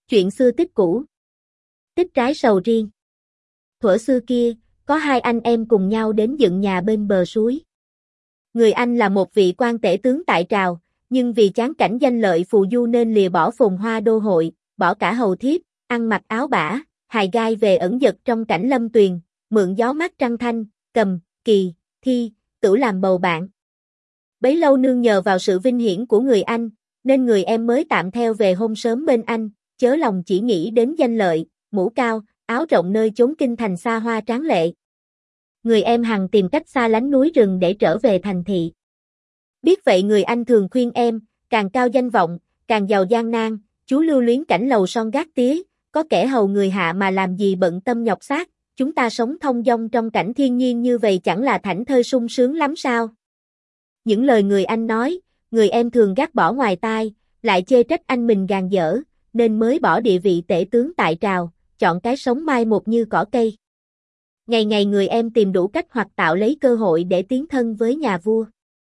Chuyện xưa tích cũ. Tích trái sầu riêng. Thuở xưa kia, có hai anh em cùng nhau đến dựng nhà bên bờ suối. Người anh là một vị quan tể tướng tại Trào, nhưng vì chán cảnh danh lợi phù du nên lìa bỏ phồn hoa đô hội, bỏ cả hầu thiếp, ăn mặc áo bả, hài gai về ẩn dật trong cảnh lâm tuyền, mượn gió mát trăng thanh, cầm, kỳ, thi, tửu làm bầu bạn. Bấy lâu nương nhờ vào sự vinh hiển của người anh, nên người em mới tạm theo về hôn sớm bên anh, chớ lòng chỉ nghĩ đến danh lợi, mũ cao, áo rộng nơi chốn kinh thành xa hoa tráng lệ. Người em hằng tìm cách xa lánh núi rừng để trở về thành thị. Biết vậy người anh thường khuyên em, càng cao danh vọng, càng giàu gian nan, chú lưu luyến cảnh lầu son gác tía, có kẻ hầu người hạ mà làm gì bận tâm nhọc xác, chúng ta sống thông dong trong cảnh thiên nhiên như vậy chẳng là thảnh thơi sung sướng lắm sao? Những lời người anh nói, người em thường gác bỏ ngoài tai, lại chê trách anh mình gàn dở, nên mới bỏ địa vị tể tướng tại Trào, chọn cái sống mai một như cỏ cây. Ngày ngày người em tìm đủ cách hoặc tạo lấy cơ hội để tiến thân với nhà vua.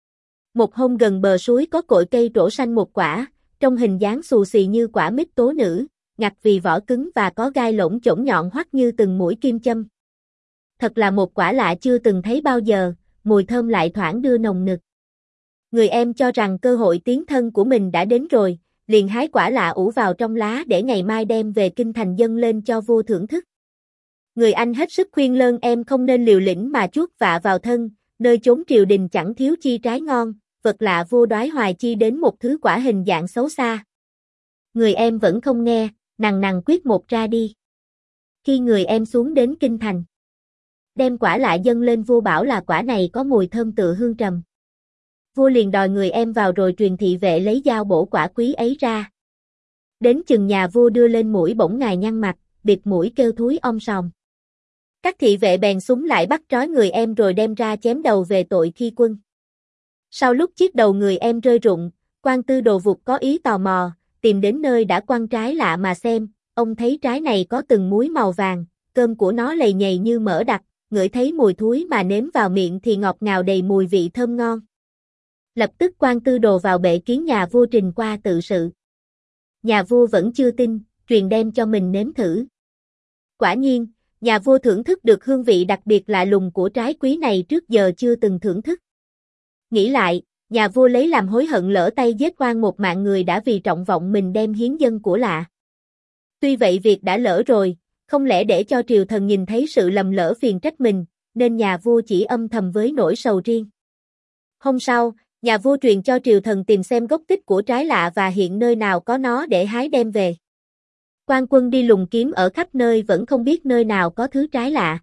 Một hôm gần bờ suối có cội cây trổ xanh một quả, trong hình dáng xù xì như quả mít tố nữ, ngặt vì vỏ cứng và có gai lỗng chổng nhọn hoắt như từng mũi kim châm. Thật là một quả lạ chưa từng thấy bao giờ, mùi thơm lại thoảng đưa nồng nực. Người em cho rằng cơ hội tiến thân của mình đã đến rồi, liền hái quả lạ ủ vào trong lá để ngày mai đem về kinh thành dâng lên cho vua thưởng thức. Người anh hết sức khuyên lơn em không nên liều lĩnh mà chuốc vạ vào thân, nơi chốn triều đình chẳng thiếu chi trái ngon, vật lạ vô đoái hoài chi đến một thứ quả hình dạng xấu xa. Người em vẫn không nghe, nằng nằng quyết một ra đi. Khi người em xuống đến kinh thành, đem quả lạ dâng lên vua bảo là quả này có mùi thơm tựa hương trầm. Vua liền đòi người em vào rồi truyền thị vệ lấy dao bổ quả quý ấy ra. Đến chừng nhà vua đưa lên mũi bỗng ngài nhăn mặt, bịt mũi kêu thúi om sòm. Các thị vệ bèn súng lại bắt trói người em rồi đem ra chém đầu về tội khi quân. Sau lúc chiếc đầu người em rơi rụng, quan tư đồ vụt có ý tò mò, tìm đến nơi đã quăng trái lạ mà xem, ông thấy trái này có từng múi màu vàng, cơm của nó lầy nhầy như mỡ đặc, ngửi thấy mùi thúi mà nếm vào miệng thì ngọt ngào đầy mùi vị thơm ngon. Lập tức quan tư đồ vào bệ kiến nhà vua trình qua tự sự. Nhà vua vẫn chưa tin, truyền đem cho mình nếm thử. Quả nhiên, nhà vua thưởng thức được hương vị đặc biệt lạ lùng của trái quý này trước giờ chưa từng thưởng thức. Nghĩ lại, nhà vua lấy làm hối hận lỡ tay giết oan một mạng người đã vì trọng vọng mình đem hiến dâng của lạ. Tuy vậy việc đã lỡ rồi, không lẽ để cho triều thần nhìn thấy sự lầm lỡ phiền trách mình, nên nhà vua chỉ âm thầm với nỗi sầu riêng. Hôm sau, nhà vua truyền cho triều thần tìm xem gốc tích của trái lạ và hiện nơi nào có nó để hái đem về. Quan quân đi lùng kiếm ở khắp nơi vẫn không biết nơi nào có thứ trái lạ.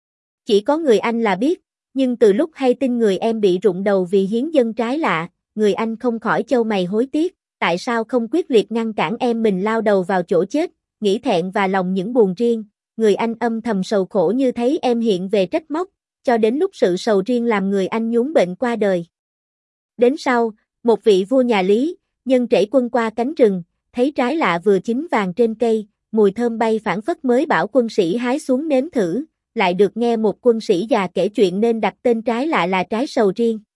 Chỉ có người anh là biết, nhưng từ lúc hay tin người em bị rụng đầu vì hiến dâng trái lạ, người anh không khỏi chau mày hối tiếc, tại sao không quyết liệt ngăn cản em mình lao đầu vào chỗ chết, nghĩ thẹn và lòng những buồn riêng, người anh âm thầm sầu khổ như thấy em hiện về trách móc, cho đến lúc sự sầu riêng làm người anh nhún bệnh qua đời. Đến sau, một vị vua nhà Lý, nhân trễ quân qua cánh rừng, thấy trái lạ vừa chín vàng trên cây, mùi thơm bay phảng phất mới bảo quân sĩ hái xuống nếm thử, lại được nghe một quân sĩ già kể chuyện nên đặt tên trái lạ là trái sầu riêng.